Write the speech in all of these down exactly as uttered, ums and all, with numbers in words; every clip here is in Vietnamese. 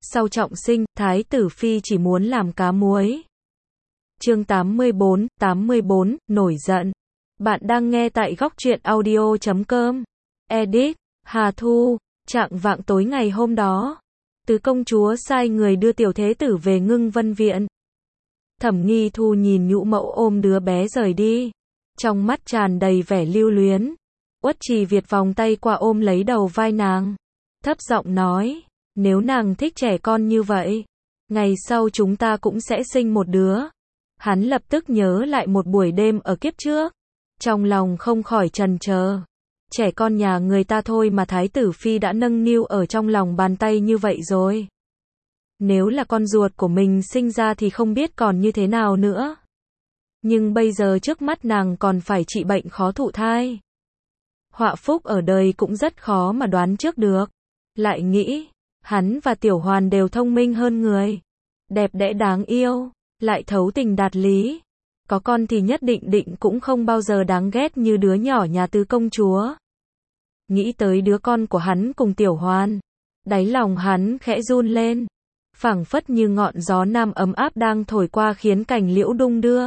sau trọng sinh, Thái tử Phi chỉ muốn làm cá muối. Chương tám mươi bốn, tám mươi bốn, nổi giận. Bạn đang nghe tại góc truyện audio chấm com. Edit, Hà Thu. Trạng vạng tối ngày hôm đó, tứ công chúa sai người đưa tiểu thế tử về Ngưng Vân Viện. Thẩm Nghi Thu nhìn nhũ mẫu ôm đứa bé rời đi, trong mắt tràn đầy vẻ lưu luyến. Uất Trì Việt vòng tay qua ôm lấy đầu vai nàng, thấp giọng nói, nếu nàng thích trẻ con như vậy, ngày sau chúng ta cũng sẽ sinh một đứa. Hắn lập tức nhớ lại một buổi đêm ở kiếp trước, trong lòng không khỏi trần chờ. Trẻ con nhà người ta thôi mà Thái tử Phi đã nâng niu ở trong lòng bàn tay như vậy rồi. Nếu là con ruột của mình sinh ra thì không biết còn như thế nào nữa. Nhưng bây giờ trước mắt nàng còn phải trị bệnh khó thụ thai. Họa phúc ở đời cũng rất khó mà đoán trước được. Lại nghĩ, hắn và Tiểu Hoàn đều thông minh hơn người. Đẹp đẽ đáng yêu, lại thấu tình đạt lý. Có con thì nhất định định cũng không bao giờ đáng ghét như đứa nhỏ nhà tứ công chúa. Nghĩ tới đứa con của hắn cùng Tiểu Hoàn, đáy lòng hắn khẽ run lên, phảng phất như ngọn gió nam ấm áp đang thổi qua khiến cành liễu đung đưa.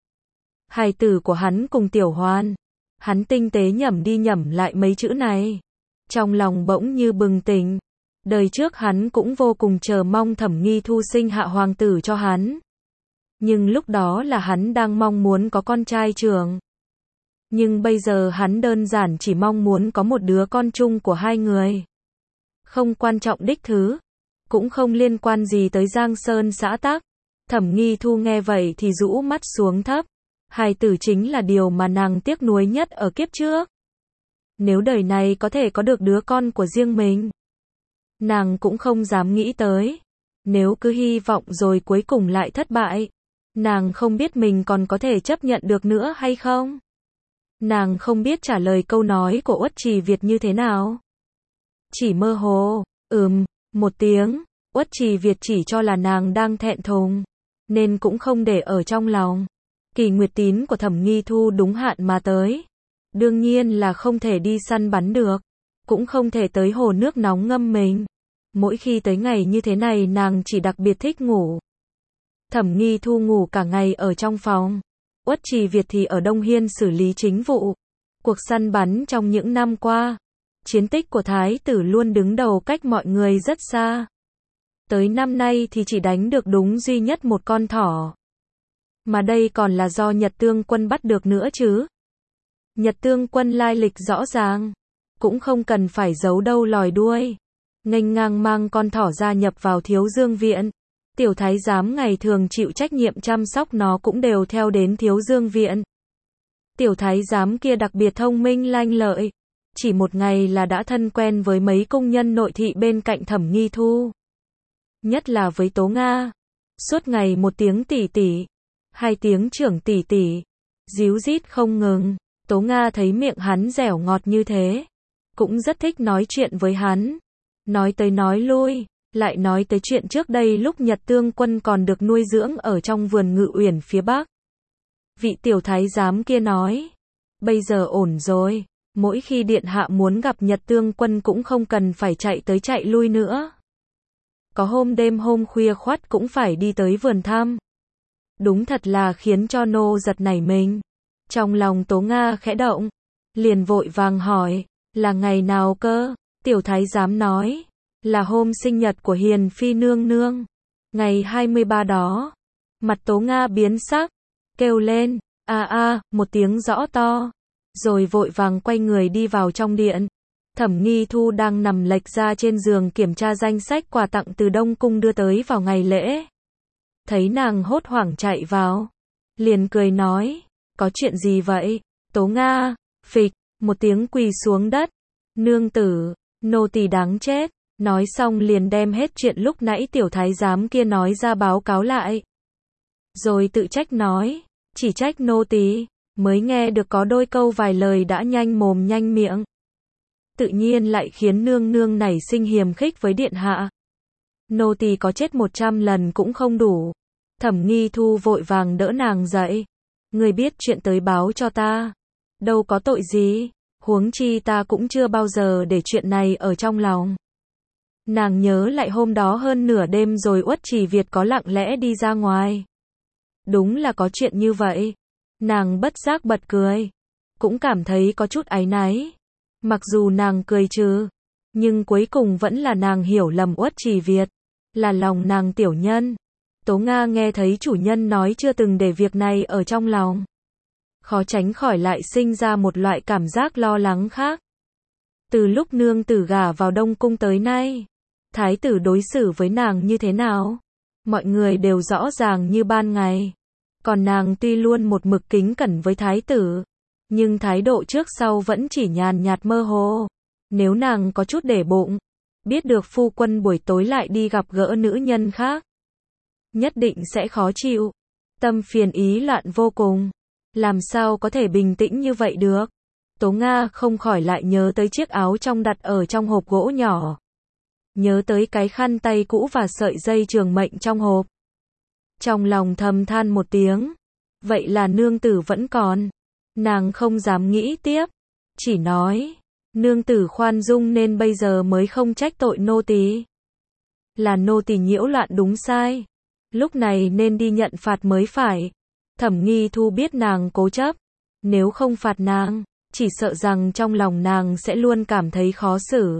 Hài tử của hắn cùng Tiểu Hoàn, hắn tinh tế nhẩm đi nhẩm lại mấy chữ này, trong lòng bỗng như bừng tỉnh. Đời trước hắn cũng vô cùng chờ mong Thẩm Nghi Thu sinh hạ hoàng tử cho hắn. Nhưng lúc đó là hắn đang mong muốn có con trai trưởng. Nhưng bây giờ hắn đơn giản chỉ mong muốn có một đứa con chung của hai người. Không quan trọng đích thứ, cũng không liên quan gì tới Giang Sơn xã tắc. Thẩm Nghi Thu nghe vậy thì rũ mắt xuống thấp. Hài tử chính là điều mà nàng tiếc nuối nhất ở kiếp trước. Nếu đời này có thể có được đứa con của riêng mình, nàng cũng không dám nghĩ tới. Nếu cứ hy vọng rồi cuối cùng lại thất bại, nàng không biết mình còn có thể chấp nhận được nữa hay không. Nàng không biết trả lời câu nói của Uất Trì Việt như thế nào. Chỉ mơ hồ, ừm, một tiếng. Uất Trì Việt chỉ cho là nàng đang thẹn thùng, nên cũng không để ở trong lòng. Kỳ nguyệt tín của Thẩm Nghi Thu đúng hạn mà tới. Đương nhiên là không thể đi săn bắn được, cũng không thể tới hồ nước nóng ngâm mình. Mỗi khi tới ngày như thế này nàng chỉ đặc biệt thích ngủ. Thẩm Nghi Thu ngủ cả ngày ở trong phòng. Uất Trì Việt thì ở Đông Hiên xử lý chính vụ. Cuộc săn bắn trong những năm qua, chiến tích của Thái tử luôn đứng đầu cách mọi người rất xa. Tới năm nay thì chỉ đánh được đúng duy nhất một con thỏ. Mà đây còn là do Nhật Tương Quân bắt được nữa chứ. Nhật Tương Quân lai lịch rõ ràng, cũng không cần phải giấu đâu lòi đuôi. Nghênh ngang mang con thỏ gia nhập vào Thiếu Dương Viện. Tiểu thái giám ngày thường chịu trách nhiệm chăm sóc nó cũng đều theo đến Thiếu Dương Viện. Tiểu thái giám kia đặc biệt thông minh lanh lợi, chỉ một ngày là đã thân quen với mấy công nhân nội thị bên cạnh Thẩm Nghi Thu. Nhất là với Tố Nga, suốt ngày một tiếng tỷ tỷ, hai tiếng trưởng tỷ tỷ, díu dít không ngừng. Tố Nga thấy miệng hắn dẻo ngọt như thế, cũng rất thích nói chuyện với hắn. Nói tới nói lui, lại nói tới chuyện trước đây lúc Nhật Tương Quân còn được nuôi dưỡng ở trong vườn Ngự Uyển phía Bắc. Vị tiểu thái giám kia nói, bây giờ ổn rồi, mỗi khi điện hạ muốn gặp Nhật Tương Quân cũng không cần phải chạy tới chạy lui nữa. Có hôm đêm hôm khuya khoắt cũng phải đi tới vườn thăm. Đúng thật là khiến cho nô giật nảy mình. Trong lòng Tố Nga khẽ động, liền vội vàng hỏi, là ngày nào cơ? Tiểu thái giám nói, là hôm sinh nhật của Hiền Phi nương nương. Ngày hai mươi ba đó. Mặt Tố Nga biến sắc, kêu lên, a a, một tiếng rõ to. Rồi vội vàng quay người đi vào trong điện. Thẩm Nghi Thu đang nằm lệch ra trên giường kiểm tra danh sách quà tặng từ Đông Cung đưa tới vào ngày lễ. Thấy nàng hốt hoảng chạy vào, liền cười nói, có chuyện gì vậy? Tố Nga, phịch, một tiếng quỳ xuống đất. Nương tử, nô tỳ đáng chết. Nói xong liền đem hết chuyện lúc nãy tiểu thái giám kia nói ra báo cáo lại. Rồi tự trách nói, chỉ trách nô tỳ, mới nghe được có đôi câu vài lời đã nhanh mồm nhanh miệng. Tự nhiên lại khiến nương nương nảy sinh hiềm khích với điện hạ. Nô tỳ có chết một trăm lần cũng không đủ. Thẩm Nghi Thu vội vàng đỡ nàng dậy. Người biết chuyện tới báo cho ta. Đâu có tội gì, huống chi ta cũng chưa bao giờ để chuyện này ở trong lòng. Nàng nhớ lại hôm đó hơn nửa đêm rồi Uất Trì Việt có lặng lẽ đi ra ngoài. Đúng là có chuyện như vậy. Nàng bất giác bật cười. Cũng cảm thấy có chút áy náy. Mặc dù nàng cười trừ, nhưng cuối cùng vẫn là nàng hiểu lầm Uất Trì Việt. Là lòng nàng tiểu nhân. Tố Nga nghe thấy chủ nhân nói chưa từng để việc này ở trong lòng. Khó tránh khỏi lại sinh ra một loại cảm giác lo lắng khác. Từ lúc nương tử gả vào Đông Cung tới nay, thái tử đối xử với nàng như thế nào? Mọi người đều rõ ràng như ban ngày. Còn nàng tuy luôn một mực kính cẩn với thái tử, nhưng thái độ trước sau vẫn chỉ nhàn nhạt mơ hồ. Nếu nàng có chút để bụng, biết được phu quân buổi tối lại đi gặp gỡ nữ nhân khác, nhất định sẽ khó chịu. Tâm phiền ý loạn vô cùng. Làm sao có thể bình tĩnh như vậy được? Tố Nga không khỏi lại nhớ tới chiếc áo trong đặt ở trong hộp gỗ nhỏ. Nhớ tới cái khăn tay cũ và sợi dây trường mệnh trong hộp. Trong lòng thầm than một tiếng. Vậy là nương tử vẫn còn. Nàng không dám nghĩ tiếp. Chỉ nói, nương tử khoan dung nên bây giờ mới không trách tội nô tỳ. Là nô tỳ nhiễu loạn đúng sai. Lúc này nên đi nhận phạt mới phải. Thẩm Nghi Thu biết nàng cố chấp. Nếu không phạt nàng, chỉ sợ rằng trong lòng nàng sẽ luôn cảm thấy khó xử.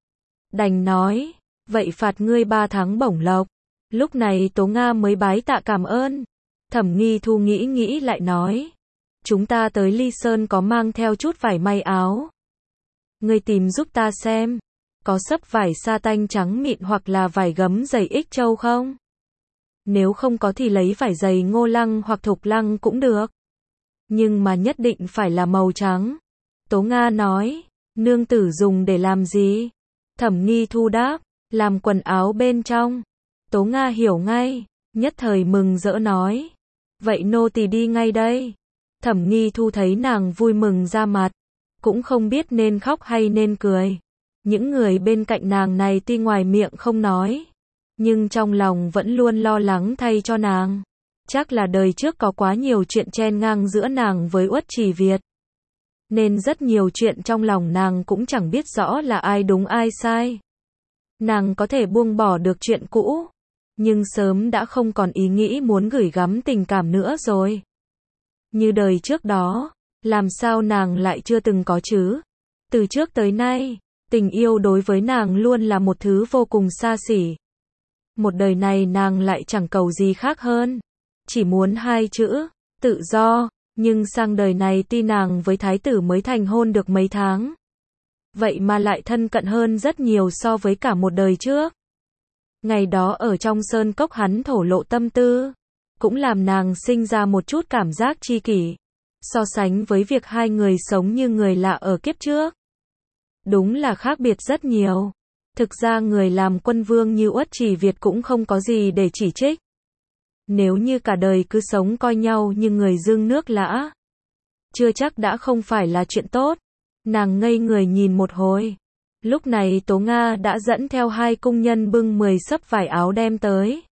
Đành nói, vậy phạt ngươi ba tháng bổng lộc. Lúc này Tố Nga mới bái tạ cảm ơn. Thẩm Nghi Thu nghĩ nghĩ lại nói, chúng ta tới Ly Sơn có mang theo chút vải may áo. Ngươi tìm giúp ta xem, có xấp vải sa tanh trắng mịn hoặc là vải gấm dày ích châu không? Nếu không có thì lấy vải dày Ngô Lăng hoặc Thục Lăng cũng được. Nhưng mà nhất định phải là màu trắng. Tố Nga nói, nương tử dùng để làm gì? Thẩm Nghi Thu đáp, làm quần áo bên trong. Tố Nga hiểu ngay, nhất thời mừng rỡ nói, vậy nô tỳ đi ngay đây. Thẩm Nghi Thu thấy nàng vui mừng ra mặt, cũng không biết nên khóc hay nên cười. Những người bên cạnh nàng này tuy ngoài miệng không nói, nhưng trong lòng vẫn luôn lo lắng thay cho nàng. Chắc là đời trước có quá nhiều chuyện chen ngang giữa nàng với Uất Trì Việt. Nên rất nhiều chuyện trong lòng nàng cũng chẳng biết rõ là ai đúng ai sai. Nàng có thể buông bỏ được chuyện cũ, nhưng sớm đã không còn ý nghĩ muốn gửi gắm tình cảm nữa rồi. Như đời trước đó, làm sao nàng lại chưa từng có chứ? Từ trước tới nay, tình yêu đối với nàng luôn là một thứ vô cùng xa xỉ. Một đời này nàng lại chẳng cầu gì khác hơn. Chỉ muốn hai chữ, tự do. Nhưng sang đời này tuy nàng với thái tử mới thành hôn được mấy tháng, vậy mà lại thân cận hơn rất nhiều so với cả một đời trước. Ngày đó ở trong sơn cốc hắn thổ lộ tâm tư, cũng làm nàng sinh ra một chút cảm giác tri kỷ, so sánh với việc hai người sống như người lạ ở kiếp trước. Đúng là khác biệt rất nhiều. Thực ra người làm quân vương như Uất Trì Việt cũng không có gì để chỉ trích. Nếu như cả đời cứ sống coi nhau như người dưng nước lã, chưa chắc đã không phải là chuyện tốt. Nàng ngây người nhìn một hồi. Lúc này Tố Nga đã dẫn theo hai cung nhân bưng mười xấp vải áo đem tới.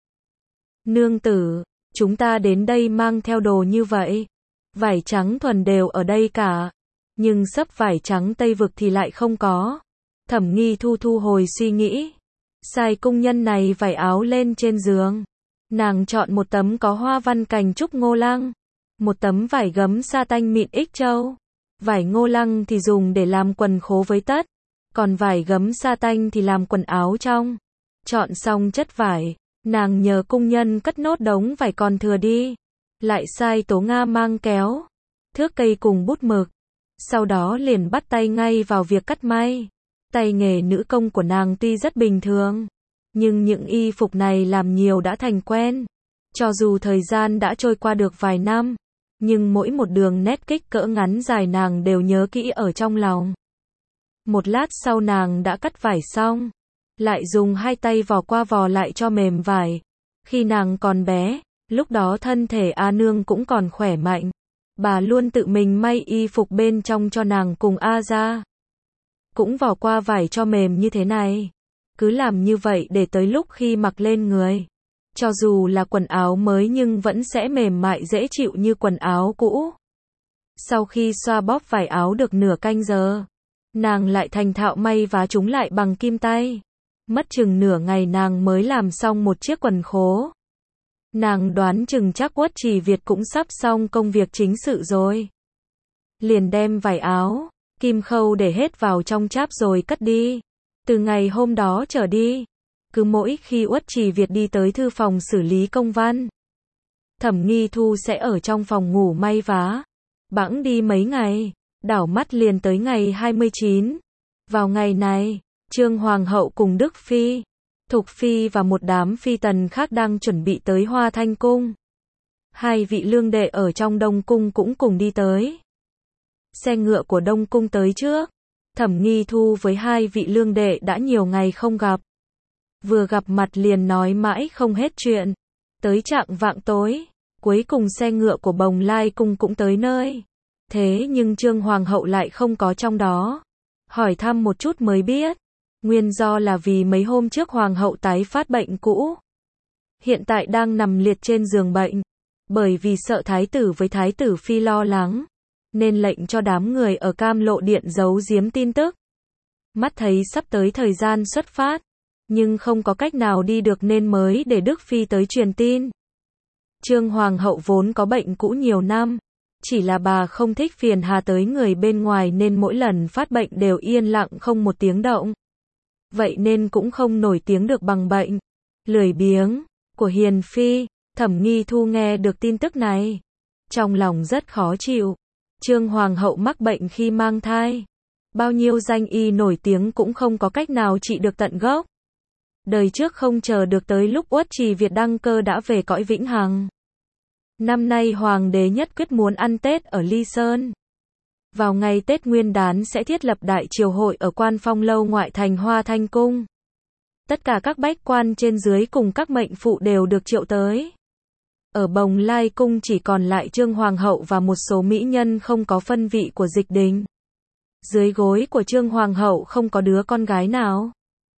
Nương tử, chúng ta đến đây mang theo đồ như vậy. Vải trắng thuần đều ở đây cả. Nhưng xấp vải trắng Tây Vực thì lại không có. Thẩm Nghi Thu thu hồi suy nghĩ. Sai cung nhân này vải áo lên trên giường. Nàng chọn một tấm có hoa văn cành trúc Ngô Lăng. Một tấm vải gấm sa tanh mịn ích châu. Vải Ngô Lăng thì dùng để làm quần khố với tất. Còn vải gấm sa tanh thì làm quần áo trong. Chọn xong chất vải, nàng nhờ cung nhân cất nốt đống vải còn thừa đi. Lại sai Tố Nga mang kéo, thước cây cùng bút mực. Sau đó liền bắt tay ngay vào việc cắt may. Tay nghề nữ công của nàng tuy rất bình thường, nhưng những y phục này làm nhiều đã thành quen. Cho dù thời gian đã trôi qua được vài năm, nhưng mỗi một đường nét kích cỡ ngắn dài nàng đều nhớ kỹ ở trong lòng. Một lát sau nàng đã cắt vải xong, lại dùng hai tay vò qua vò lại cho mềm vải. Khi nàng còn bé, lúc đó thân thể A Nương cũng còn khỏe mạnh, bà luôn tự mình may y phục bên trong cho nàng cùng A ra. Cũng vò qua vải cho mềm như thế này. Cứ làm như vậy để tới lúc khi mặc lên người, cho dù là quần áo mới nhưng vẫn sẽ mềm mại dễ chịu như quần áo cũ. Sau khi xoa bóp vải áo được nửa canh giờ, nàng lại thành thạo may vá chúng lại bằng kim tay. Mất chừng nửa ngày nàng mới làm xong một chiếc quần khố. Nàng đoán chừng chắc Uất Trì Việt cũng sắp xong công việc chính sự rồi. Liền đem vải áo, kim khâu để hết vào trong cháp rồi cất đi. Từ ngày hôm đó trở đi, cứ mỗi khi Uất Trì Việt đi tới thư phòng xử lý công văn, Thẩm Nghi Thu sẽ ở trong phòng ngủ may vá. Bẵng đi mấy ngày, đảo mắt liền tới ngày hai mươi chín. Vào ngày này, Trương Hoàng hậu cùng Đức Phi, Thục Phi và một đám phi tần khác đang chuẩn bị tới Hoa Thanh Cung. Hai vị lương đệ ở trong Đông Cung cũng cùng đi tới. Xe ngựa của Đông Cung tới trước. Thẩm Nghi Thu với hai vị lương đệ đã nhiều ngày không gặp. Vừa gặp mặt liền nói mãi không hết chuyện. Tới chạng vạng tối, cuối cùng xe ngựa của Bồng Lai Cung cũng tới nơi. Thế nhưng Trương Hoàng hậu lại không có trong đó. Hỏi thăm một chút mới biết. Nguyên do là vì mấy hôm trước Hoàng hậu tái phát bệnh cũ. Hiện tại đang nằm liệt trên giường bệnh. Bởi vì sợ thái tử với thái tử phi lo lắng, nên lệnh cho đám người ở Cam Lộ Điện giấu giếm tin tức. Mắt thấy sắp tới thời gian xuất phát, nhưng không có cách nào đi được nên mới để Đức Phi tới truyền tin. Trương Hoàng hậu vốn có bệnh cũ nhiều năm, chỉ là bà không thích phiền hà tới người bên ngoài nên mỗi lần phát bệnh đều yên lặng không một tiếng động. Vậy nên cũng không nổi tiếng được bằng bệnh lười biếng của Hiền Phi. Thẩm Nghi Thu nghe được tin tức này, trong lòng rất khó chịu. Trương Hoàng hậu mắc bệnh khi mang thai. Bao nhiêu danh y nổi tiếng cũng không có cách nào trị được tận gốc. Đời trước không chờ được tới lúc Uất Trì Việt đăng cơ đã về cõi vĩnh hằng. Năm nay Hoàng đế nhất quyết muốn ăn Tết ở Ly Sơn. Vào ngày Tết Nguyên đán sẽ thiết lập đại triều hội ở Quan Phong Lâu ngoại thành Hoa Thanh Cung. Tất cả các bách quan trên dưới cùng các mệnh phụ đều được triệu tới. Ở Bồng Lai Cung chỉ còn lại Trương Hoàng hậu và một số mỹ nhân không có phân vị của Dịch Đình. Dưới gối của Trương Hoàng hậu không có đứa con gái nào.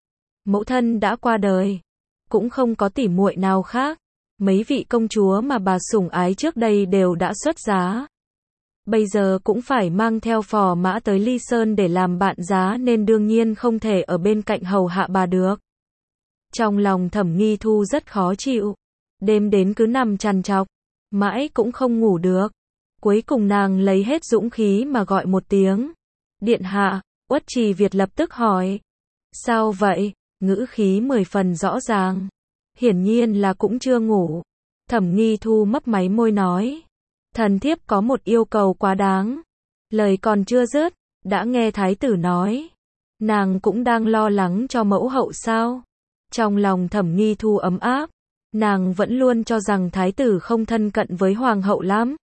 Mẫu thân đã qua đời, cũng không có tỉ muội nào khác. Mấy vị công chúa mà bà sủng ái trước đây đều đã xuất giá. Bây giờ cũng phải mang theo phò mã tới Ly Sơn để làm bạn giá nên đương nhiên không thể ở bên cạnh hầu hạ bà được. Trong lòng Thẩm Nghi Thu rất khó chịu. Đêm đến cứ nằm trằn trọc, mãi cũng không ngủ được. Cuối cùng nàng lấy hết dũng khí mà gọi một tiếng. Điện hạ. Uất Trì Việt lập tức hỏi. Sao vậy? Ngữ khí mười phần rõ ràng. Hiển nhiên là cũng chưa ngủ. Thẩm Nghi Thu mấp máy môi nói. Thần thiếp có một yêu cầu quá đáng. Lời còn chưa dứt, đã nghe thái tử nói. Nàng cũng đang lo lắng cho mẫu hậu sao? Trong lòng Thẩm Nghi Thu ấm áp. Nàng vẫn luôn cho rằng thái tử không thân cận với hoàng hậu lắm.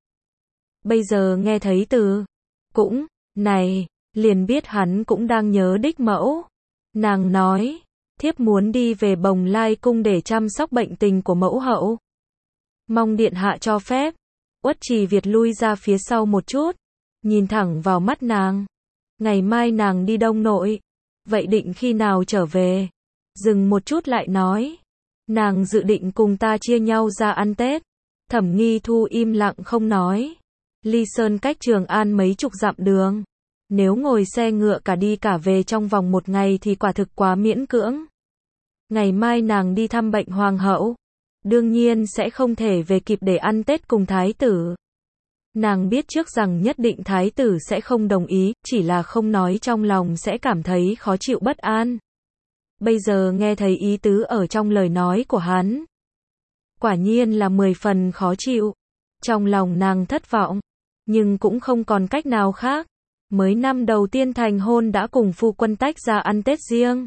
Bây giờ nghe thấy từ cũng này, liền biết hắn cũng đang nhớ đích mẫu. Nàng nói, thiếp muốn đi về Bồng Lai Cung để chăm sóc bệnh tình của mẫu hậu. Mong điện hạ cho phép. Uất Trì Việt lui ra phía sau một chút, nhìn thẳng vào mắt nàng. Ngày mai nàng đi Đông Nội, vậy định khi nào trở về? Dừng một chút lại nói. Nàng dự định cùng ta chia nhau ra ăn Tết. Thẩm Nghi Thu im lặng không nói. Ly Sơn cách Trường An mấy chục dặm đường. Nếu ngồi xe ngựa cả đi cả về trong vòng một ngày thì quả thực quá miễn cưỡng. Ngày mai nàng đi thăm bệnh hoàng hậu. Đương nhiên sẽ không thể về kịp để ăn Tết cùng thái tử. Nàng biết trước rằng nhất định thái tử sẽ không đồng ý, chỉ là không nói trong lòng sẽ cảm thấy khó chịu bất an. Bây giờ nghe thấy ý tứ ở trong lời nói của hắn. Quả nhiên là mười phần khó chịu. Trong lòng nàng thất vọng. Nhưng cũng không còn cách nào khác. Mới năm đầu tiên thành hôn đã cùng phu quân tách ra ăn Tết riêng.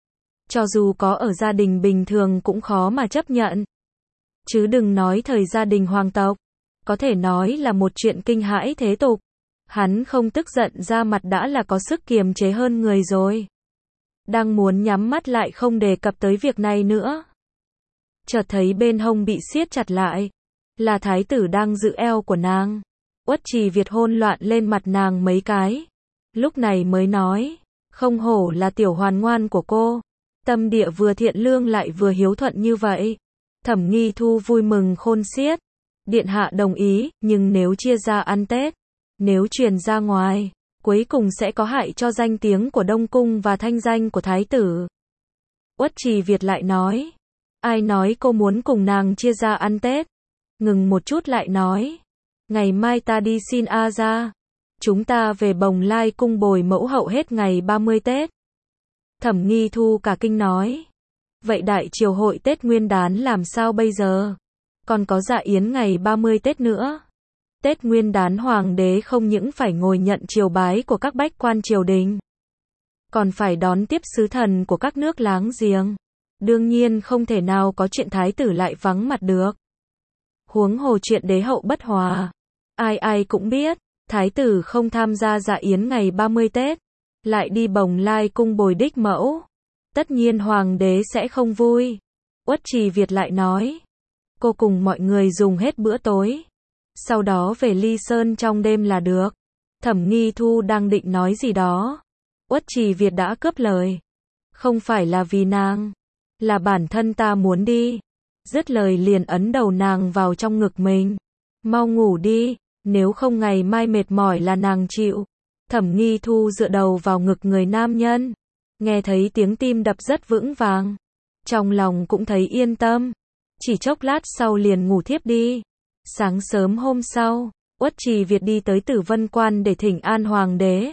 Cho dù có ở gia đình bình thường cũng khó mà chấp nhận. Chứ đừng nói thời gia đình hoàng tộc. Có thể nói là một chuyện kinh hãi thế tục. Hắn không tức giận ra mặt đã là có sức kiềm chế hơn người rồi. Đang muốn nhắm mắt lại không đề cập tới việc này nữa. Chợt thấy bên hông bị siết chặt lại. Là thái tử đang giữ eo của nàng. Uất Trì Việt hôn loạn lên mặt nàng mấy cái. Lúc này mới nói. Không hổ là tiểu hoàn ngoan của cô. Tâm địa vừa thiện lương lại vừa hiếu thuận như vậy. Thẩm Nghi Thu vui mừng khôn xiết. Điện hạ đồng ý, nhưng nếu chia ra ăn Tết, nếu truyền ra ngoài, cuối cùng sẽ có hại cho danh tiếng của Đông Cung và thanh danh của thái tử. Uất Trì Việt lại nói. Ai nói cô muốn cùng nàng chia ra ăn Tết? Ngừng một chút lại nói. Ngày mai ta đi xin A ra. Chúng ta về Bồng Lai cung bồi mẫu hậu hết ngày ba mươi Tết. Thẩm Nghi Thu cả kinh nói. Vậy đại triều hội Tết Nguyên Đán làm sao bây giờ? Còn có dạ yến ngày ba mươi Tết nữa. Tết Nguyên Đán hoàng đế không những phải ngồi nhận triều bái của các bách quan triều đình, còn phải đón tiếp sứ thần của các nước láng giềng. Đương nhiên không thể nào có chuyện thái tử lại vắng mặt được. Huống hồ chuyện đế hậu bất hòa. Ai ai cũng biết, thái tử không tham gia dạ yến ngày ba mươi Tết, lại đi Bồng Lai cung bồi đích mẫu. Tất nhiên hoàng đế sẽ không vui. Uất Trì Việt lại nói. Cô cùng mọi người dùng hết bữa tối. Sau đó về Ly Sơn trong đêm là được. Thẩm Nghi Thu đang định nói gì đó. Uất Trì Việt đã cướp lời. Không phải là vì nàng. Là bản thân ta muốn đi. Dứt lời liền ấn đầu nàng vào trong ngực mình. Mau ngủ đi, nếu không ngày mai mệt mỏi là nàng chịu. Thẩm Nghi Thu dựa đầu vào ngực người nam nhân. Nghe thấy tiếng tim đập rất vững vàng. Trong lòng cũng thấy yên tâm. Chỉ chốc lát sau liền ngủ thiếp đi. Sáng sớm hôm sau, Uất Trì Việt đi tới Tử Vân Quan để thỉnh an hoàng đế.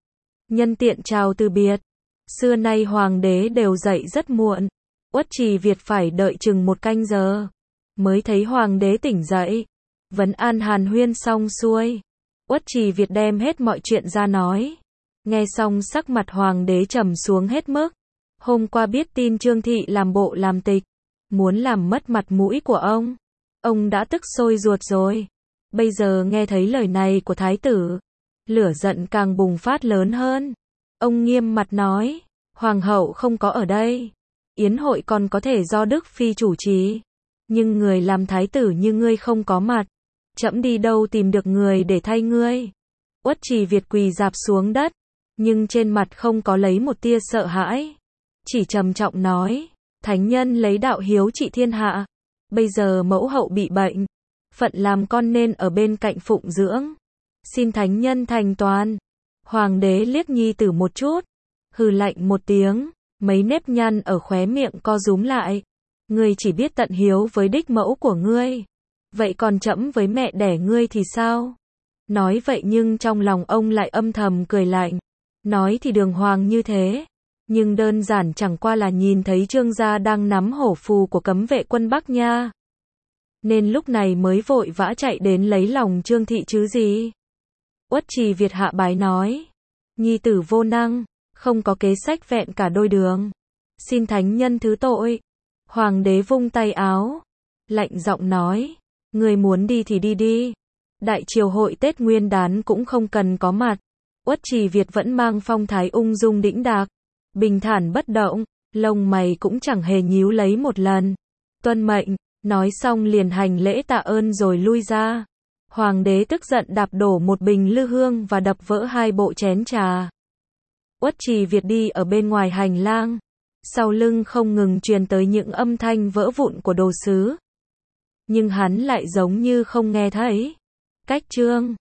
Nhân tiện chào từ biệt. Xưa nay hoàng đế đều dậy rất muộn. Uất Trì Việt phải đợi chừng một canh giờ. Mới thấy hoàng đế tỉnh dậy. Vấn an hàn huyên xong xuôi. Uất Trì Việt đem hết mọi chuyện ra nói. Nghe xong sắc mặt hoàng đế trầm xuống hết mức. Hôm qua biết tin Trương Thị làm bộ làm tịch. Muốn làm mất mặt mũi của ông. Ông đã tức sôi ruột rồi. Bây giờ nghe thấy lời này của thái tử. Lửa giận càng bùng phát lớn hơn. Ông nghiêm mặt nói. Hoàng hậu không có ở đây. Yến hội còn có thể do Đức Phi chủ trì. Nhưng người làm thái tử như ngươi không có mặt. Trẫm đi đâu tìm được người để thay ngươi. Uất Trì Việt quỳ rạp xuống đất. Nhưng trên mặt không có lấy một tia sợ hãi. Chỉ trầm trọng nói. Thánh nhân lấy đạo hiếu trị thiên hạ. Bây giờ mẫu hậu bị bệnh. Phận làm con nên ở bên cạnh phụng dưỡng. Xin thánh nhân thành toàn. Hoàng đế liếc nhi tử một chút. Hừ lạnh một tiếng. Mấy nếp nhăn ở khóe miệng co rúm lại. Ngươi chỉ biết tận hiếu với đích mẫu của ngươi. Vậy còn trẫm với mẹ đẻ ngươi thì sao? Nói vậy nhưng trong lòng ông lại âm thầm cười lạnh. Nói thì đường hoàng như thế. Nhưng đơn giản chẳng qua là nhìn thấy Trương gia đang nắm hổ phù của cấm vệ quân Bắc Nha. Nên lúc này mới vội vã chạy đến lấy lòng Trương Thị chứ gì. Uất Trì Việt hạ bái nói. Nhi tử vô năng, không có kế sách vẹn cả đôi đường. Xin thánh nhân thứ tội. Hoàng đế vung tay áo. Lạnh giọng nói. Người muốn đi thì đi đi. Đại triều hội Tết Nguyên Đán cũng không cần có mặt. Uất Trì Việt vẫn mang phong thái ung dung đĩnh đạc. Bình thản bất động, lông mày cũng chẳng hề nhíu lấy một lần. Tuân mệnh, nói xong liền hành lễ tạ ơn rồi lui ra. Hoàng đế tức giận đạp đổ một bình lư hương và đập vỡ hai bộ chén trà. Uất Trì Việt đi ở bên ngoài hành lang. Sau lưng không ngừng truyền tới những âm thanh vỡ vụn của đồ sứ. Nhưng hắn lại giống như không nghe thấy. Cách chương